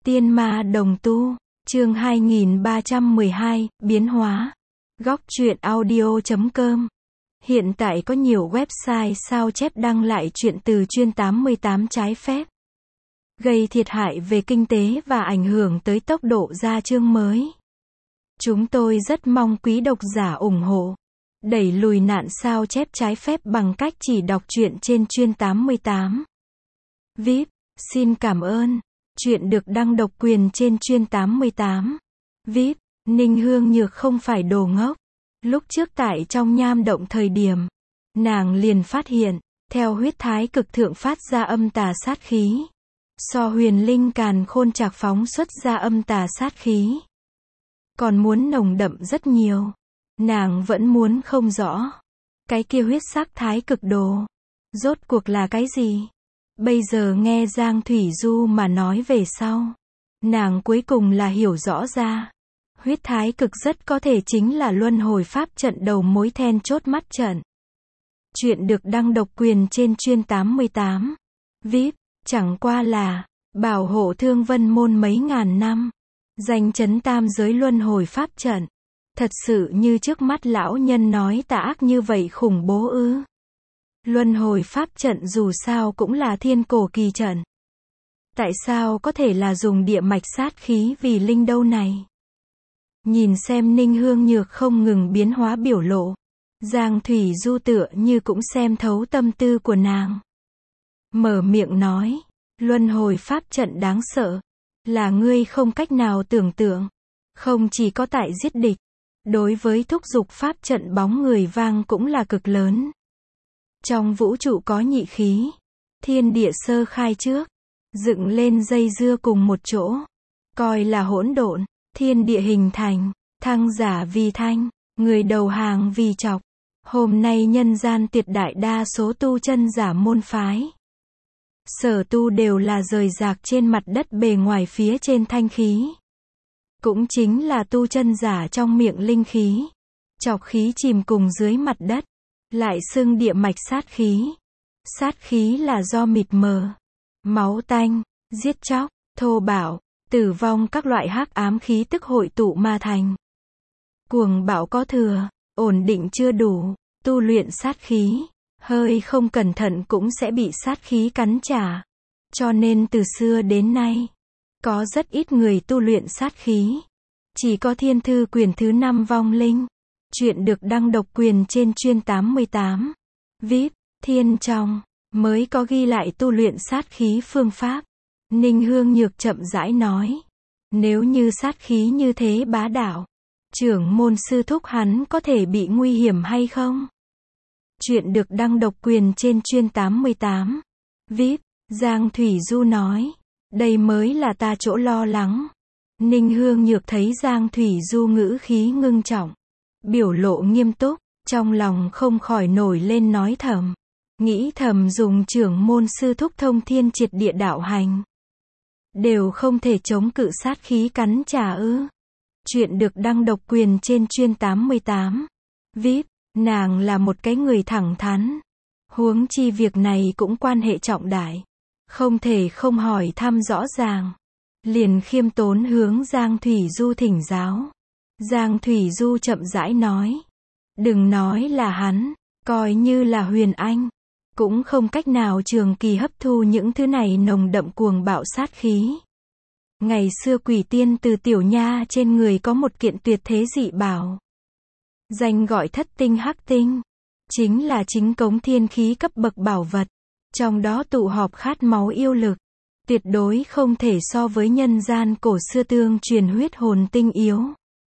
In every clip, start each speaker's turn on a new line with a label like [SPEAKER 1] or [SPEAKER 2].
[SPEAKER 1] Tiên ma đồng tu, chương 2312, biến hóa. Góc truyện audio.com. Hiện tại có nhiều website sao chép đăng lại truyện từ chuyên 88 trái phép, gây thiệt hại về kinh tế và ảnh hưởng tới tốc độ ra chương mới. Chúng tôi rất mong quý độc giả ủng hộ, đẩy lùi nạn sao chép trái phép bằng cách chỉ đọc truyện trên chuyên 88. VIP, xin cảm ơn. Truyện được đăng độc quyền trên chuyên 88. VIP, Ninh Hương Nhược không phải đồ ngốc. Lúc trước tại trong nham động thời điểm, nàng liền phát hiện, theo huyết thái cực thượng phát ra âm tà sát khí. So huyền linh càn khôn trạc phóng xuất ra âm tà sát khí, còn muốn nồng đậm rất nhiều. Nàng vẫn muốn không rõ, cái kia huyết sắc thái cực đồ, rốt cuộc là cái gì? Bây giờ nghe Giang Thủy Du mà nói về sau, nàng cuối cùng là hiểu rõ ra. Huyết thái cực rất có thể chính là luân hồi pháp trận đầu mối then chốt mắt trận. Chuyện được đăng độc quyền trên chuyên 88. VIP, chẳng qua là bảo hộ Thương Vân môn mấy ngàn năm, danh chấn tam giới luân hồi pháp trận. Thật sự như trước mắt lão nhân nói tà ác như vậy khủng bố ư? Luân hồi pháp trận dù sao cũng là thiên cổ kỳ trận. Tại sao có thể là dùng địa mạch sát khí vì linh đâu này? Nhìn xem Ninh Hương Nhược không ngừng biến hóa biểu lộ, Giang Thủy Du tựa như cũng xem thấu tâm tư của nàng. Mở miệng nói, luân hồi pháp trận đáng sợ, là ngươi không cách nào tưởng tượng. Không chỉ có tại giết địch, đối với thúc giục pháp trận bóng người vang cũng là cực lớn. Trong vũ trụ có nhị khí, thiên địa sơ khai trước, dựng lên dây dưa cùng một chỗ, coi là hỗn độn, thiên địa hình thành, thăng giả vì thanh, người đầu hàng vì chọc. Hôm nay nhân gian tuyệt đại đa số tu chân giả môn phái, sở tu đều là rời rạc trên mặt đất bề ngoài phía trên thanh khí. Cũng chính là tu chân giả trong miệng linh khí, chọc khí chìm cùng dưới mặt đất, lại xưng địa mạch sát khí. Sát khí là do mịt mờ, máu tanh, giết chóc, thô bạo, tử vong các loại hắc ám khí tức hội tụ mà thành. Cuồng bạo có thừa, ổn định chưa đủ, tu luyện sát khí, hơi không cẩn thận cũng sẽ bị sát khí cắn trả. Cho nên từ xưa đến nay, có rất ít người tu luyện sát khí. Chỉ có Thiên Thư quyển thứ 5 vong linh. Chuyện được đăng độc quyền trên chuyên 88. VIP, Thiên trong, mới có ghi lại tu luyện sát khí phương pháp. Ninh Hương Nhược chậm rãi nói. Nếu như sát khí như thế bá đạo, trưởng môn sư thúc hắn có thể bị nguy hiểm hay không? Chuyện được đăng độc quyền trên chuyên 88. VIP, Giang Thủy Du nói. Đây mới là ta chỗ lo lắng. Ninh Hương Nhược thấy Giang Thủy Du ngữ khí ngưng trọng, biểu lộ nghiêm túc, trong lòng không khỏi nổi lên nói thầm. Nghĩ thầm dùng trưởng môn sư thúc thông thiên triệt địa đạo hành, đều không thể chống cự sát khí cắn trả ư? Chuyện được đăng độc quyền trên chuyên 88. VIP, nàng là một cái người thẳng thắn. Huống chi việc này cũng quan hệ trọng đại, không thể không hỏi thăm rõ ràng. Liền khiêm tốn hướng Giang Thủy Du thỉnh giáo. Giang Thủy Du chậm rãi nói. Đừng nói là hắn, coi như là Huyền Anh, cũng không cách nào trường kỳ hấp thu những thứ này nồng đậm cuồng bạo sát khí. Ngày xưa quỷ tiên từ tiểu nha trên người có một kiện tuyệt thế dị bảo, danh gọi thất tinh hắc tinh, chính là chính cống thiên khí cấp bậc bảo vật, trong đó tụ họp khát máu yêu lực, tuyệt đối không thể so với nhân gian cổ xưa tương truyền huyết hồn tinh yếu.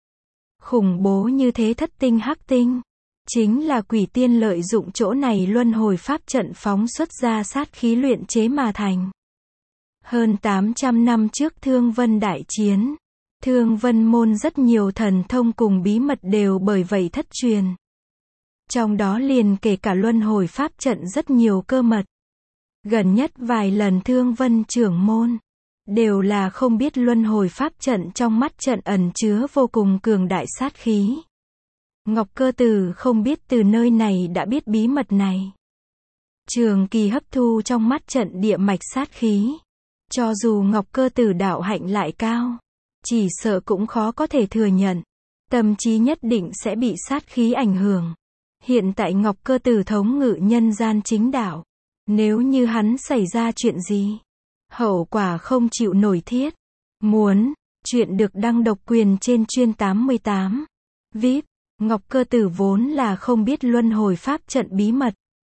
[SPEAKER 1] Khủng bố như thế thất tinh hắc tinh, chính là quỷ tiên lợi dụng chỗ này luân hồi pháp trận phóng xuất ra sát khí luyện chế mà thành. Hơn 800 năm trước Thương Vân đại chiến, Thương Vân môn rất nhiều thần thông cùng bí mật đều bởi vậy thất truyền. Trong đó liền kể cả luân hồi pháp trận rất nhiều cơ mật. Gần nhất vài lần Thương Vân trưởng môn, đều là không biết luân hồi pháp trận trong mắt trận ẩn chứa vô cùng cường đại sát khí. Ngọc Cơ Tử không biết từ nơi này đã biết bí mật này. Trường kỳ hấp thu trong mắt trận địa mạch sát khí, Cho dù Ngọc Cơ Tử đạo hạnh lại cao, chỉ sợ cũng khó có thể thừa nhận. Tâm trí nhất định sẽ bị sát khí ảnh hưởng. Hiện tại Ngọc Cơ Tử thống ngự nhân gian chính đạo. Nếu như hắn xảy ra chuyện gì, hậu quả không chịu nổi thiết. Muốn, chuyện được đăng độc quyền trên chuyên 88. VIP, Ngọc Cơ Tử vốn là không biết luân hồi pháp trận bí mật.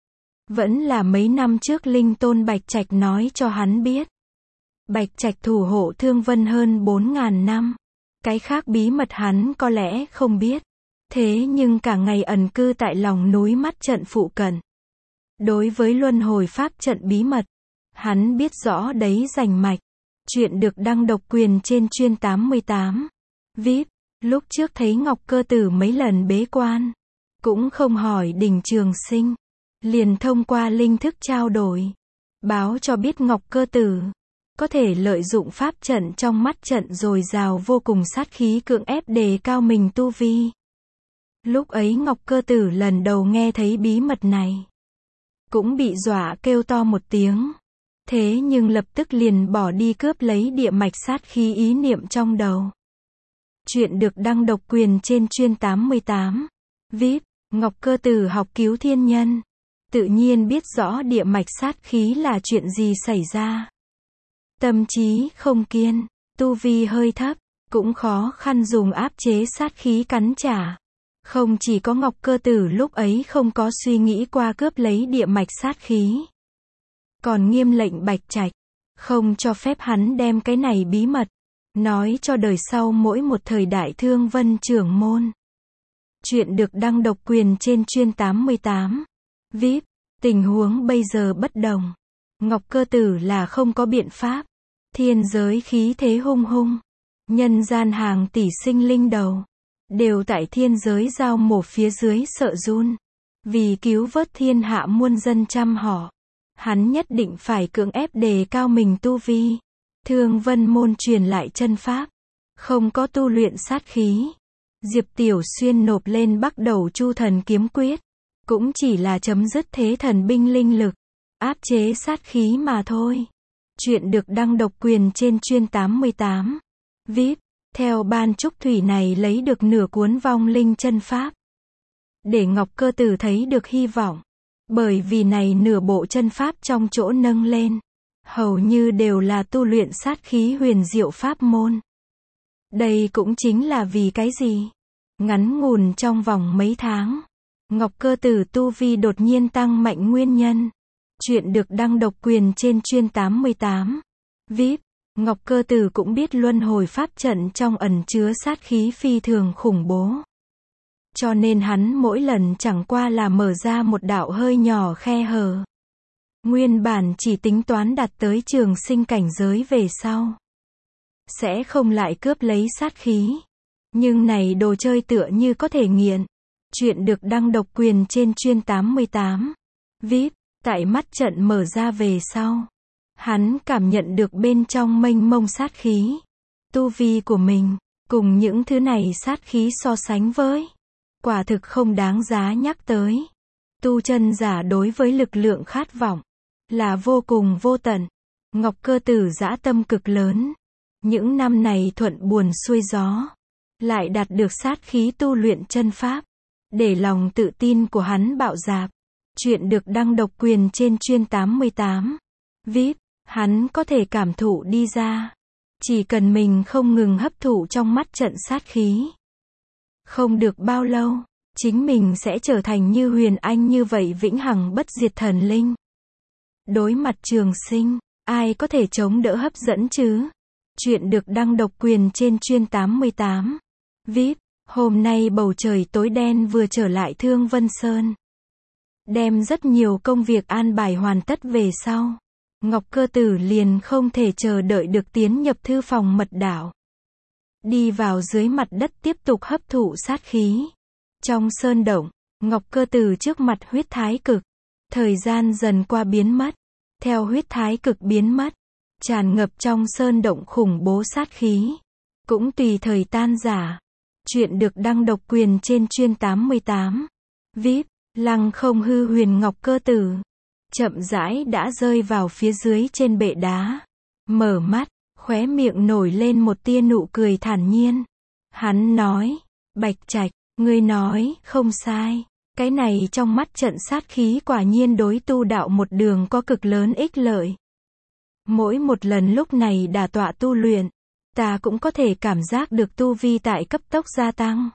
[SPEAKER 1] Vẫn là mấy năm trước Linh Tôn Bạch Trạch nói cho hắn biết. Bạch Trạch thủ hộ Thương Vân hơn 4.000 năm. Cái khác bí mật hắn có lẽ không biết. Thế nhưng cả ngày ẩn cư tại lòng núi mắt trận phụ cận. Đối với luân hồi pháp trận bí mật, hắn biết rõ đấy rành mạch. Chuyện được đăng độc quyền trên chuyên 88. VIP, lúc trước thấy Ngọc Cơ Tử mấy lần bế quan, cũng không hỏi Đình Trường Sinh, liền thông qua linh thức trao đổi, báo cho biết Ngọc Cơ Tử có thể lợi dụng pháp trận trong mắt trận dồi dào vô cùng sát khí cưỡng ép đề cao mình tu vi. Lúc ấy Ngọc Cơ Tử lần đầu nghe thấy bí mật này, cũng bị dọa kêu to một tiếng. Thế nhưng lập tức liền bỏ đi cướp lấy địa mạch sát khí ý niệm trong đầu. Chuyện được đăng độc quyền trên chuyên 88. VIP, Ngọc Cơ Tử học cứu thiên nhân, tự nhiên biết rõ địa mạch sát khí là chuyện gì xảy ra. Tâm trí không kiên, tu vi hơi thấp, cũng khó khăn dùng áp chế sát khí cắn trả. Không chỉ có Ngọc Cơ Tử lúc ấy không có suy nghĩ qua cướp lấy địa mạch sát khí, còn nghiêm lệnh Bạch Trạch, không cho phép hắn đem cái này bí mật nói cho đời sau mỗi một thời đại Thương Vân trưởng môn. Chuyện được đăng độc quyền trên chuyên 88. VIP, tình huống bây giờ bất đồng. Ngọc Cơ Tử là không có biện pháp. Thiên giới khí thế hung hung. Nhân gian hàng tỷ sinh linh đầu đều tại thiên giới giao mổ phía dưới sợ run. Vì cứu vớt thiên hạ muôn dân trăm họ, hắn nhất định phải cưỡng ép đề cao mình tu vi. Thương Vân môn truyền lại chân pháp, không có tu luyện sát khí. Diệp Tiểu Xuyên nộp lên Bắc Đầu Chu Thần Kiếm Quyết, cũng chỉ là chấm dứt thế thần binh linh lực, áp chế sát khí mà thôi. Chuyện được đăng độc quyền trên chuyên 88. VIP, theo Ban Trúc Thủy này lấy được nửa cuốn vong linh chân pháp, để Ngọc Cơ Tử thấy được hy vọng. Bởi vì này nửa bộ chân pháp trong chỗ nâng lên, hầu như đều là tu luyện sát khí huyền diệu pháp môn. Đây cũng chính là vì cái gì? Ngắn ngủn trong vòng mấy tháng, Ngọc Cơ Tử tu vi đột nhiên tăng mạnh nguyên nhân. Chuyện được đăng độc quyền trên chuyên 88. VIP, Ngọc Cơ Tử cũng biết luân hồi pháp trận trong ẩn chứa sát khí phi thường khủng bố. Cho nên hắn mỗi lần chẳng qua là mở ra một đạo hơi nhỏ khe hở. Nguyên bản chỉ tính toán đạt tới trường sinh cảnh giới về sau, sẽ không lại cướp lấy sát khí. Nhưng này đồ chơi tựa như có thể nghiện. Chuyện được đăng độc quyền trên chuyên 88. VIP, tại mắt trận mở ra về sau, hắn cảm nhận được bên trong mênh mông sát khí. Tu vi của mình, cùng những thứ này sát khí so sánh với, quả thực không đáng giá nhắc tới. Tu chân giả đối với lực lượng khát vọng, là vô cùng vô tận. Ngọc Cơ Tử dã tâm cực lớn. Những năm này thuận buồm xuôi gió, lại đạt được sát khí tu luyện chân pháp, để lòng tự tin của hắn bạo dạp. Chuyện được đăng độc quyền trên chuyên 88. VIP, hắn có thể cảm thụ đi ra. Chỉ cần mình không ngừng hấp thụ trong mắt trận sát khí, không được bao lâu, chính mình sẽ trở thành như Huyền Anh như vậy vĩnh hằng bất diệt thần linh. Đối mặt trường sinh, ai có thể chống đỡ hấp dẫn chứ? Chuyện được đăng độc quyền trên chuyên 88. VIP, hôm nay bầu trời tối đen vừa trở lại Thương Vân Sơn, đem rất nhiều công việc an bài hoàn tất về sau, Ngọc Cơ Tử liền không thể chờ đợi được tiến nhập thư phòng mật đạo. Đi vào dưới mặt đất tiếp tục hấp thụ sát khí. Trong sơn động, Ngọc Cơ Tử trước mặt huyết thái cực. Thời gian dần qua biến mất. Theo huyết thái cực biến mất, tràn ngập trong sơn động khủng bố sát khí, cũng tùy thời tan rã. Chuyện được đăng độc quyền trên chuyên 88. VIP, lăng không hư huyền Ngọc Cơ Tử chậm rãi đã rơi vào phía dưới trên bệ đá. Mở mắt, khóe miệng nổi lên một tia nụ cười thản nhiên. Hắn nói, Bạch Trạch, ngươi nói, không sai. Cái này trong mắt trận sát khí quả nhiên đối tu đạo một đường có cực lớn ích lợi. Mỗi một lần lúc này đả tọa tu luyện, ta cũng có thể cảm giác được tu vi tại cấp tốc gia tăng.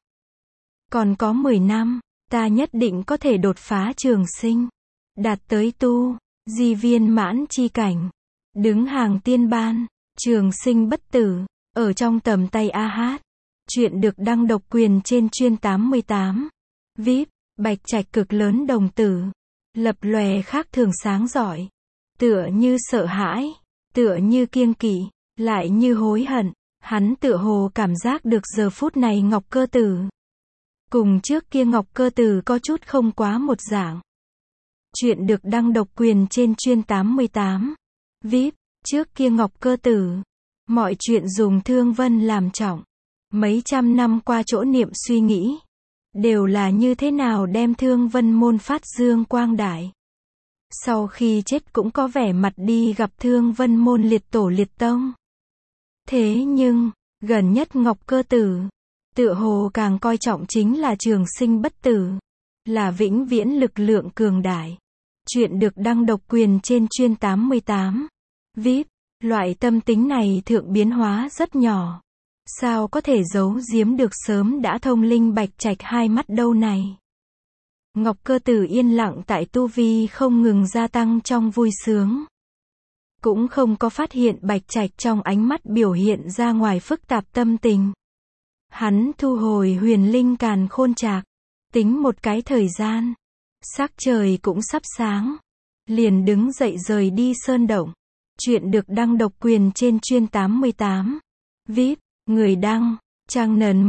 [SPEAKER 1] Còn có 10 năm, ta nhất định có thể đột phá trường sinh, đạt tới tu di viên mãn chi cảnh, đứng hàng tiên ban, trường sinh bất tử, ở trong tầm tay A Hát. Chuyện được đăng độc quyền trên chuyên 88. VIP, Bạch Trạch cực lớn đồng tử, lập lòe khác thường sáng rọi, tựa như sợ hãi, tựa như kiêng kỵ, lại như hối hận. Hắn tựa hồ cảm giác được giờ phút này Ngọc Cơ Tử cùng trước kia Ngọc Cơ Tử có chút không quá một dạng. Chuyện được đăng độc quyền trên chuyên 88. VIP, trước kia Ngọc Cơ Tử, mọi chuyện dùng Thương Vân làm trọng. Mấy trăm năm qua chỗ niệm suy nghĩ, đều là như thế nào đem Thương Vân môn phát dương quang đại. Sau khi chết cũng có vẻ mặt đi gặp Thương Vân môn liệt tổ liệt tông. Thế nhưng, gần nhất Ngọc Cơ Tử, tựa hồ càng coi trọng chính là trường sinh bất tử, là vĩnh viễn lực lượng cường đại. Chuyện được đăng độc quyền trên chuyên 88. VIP, loại tâm tính này thượng biến hóa rất nhỏ. Sao có thể giấu giếm được sớm đã thông linh Bạch Trạch hai mắt đâu này. Ngọc Cơ Tử yên lặng tại tu vi không ngừng gia tăng trong vui sướng. Cũng không có phát hiện Bạch Trạch trong ánh mắt biểu hiện ra ngoài phức tạp tâm tình. Hắn thu hồi huyền linh càn khôn trạc, tính một cái thời gian, sắc trời cũng sắp sáng, liền đứng dậy rời đi sơn động. Chuyện được đăng độc quyền trên chuyên 88. VIP, người đăng, trang nền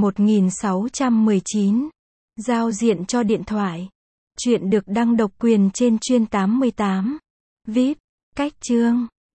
[SPEAKER 1] 1619. Giao diện cho điện thoại. Chuyện được đăng độc quyền trên chuyên 88. VIP, cách chương.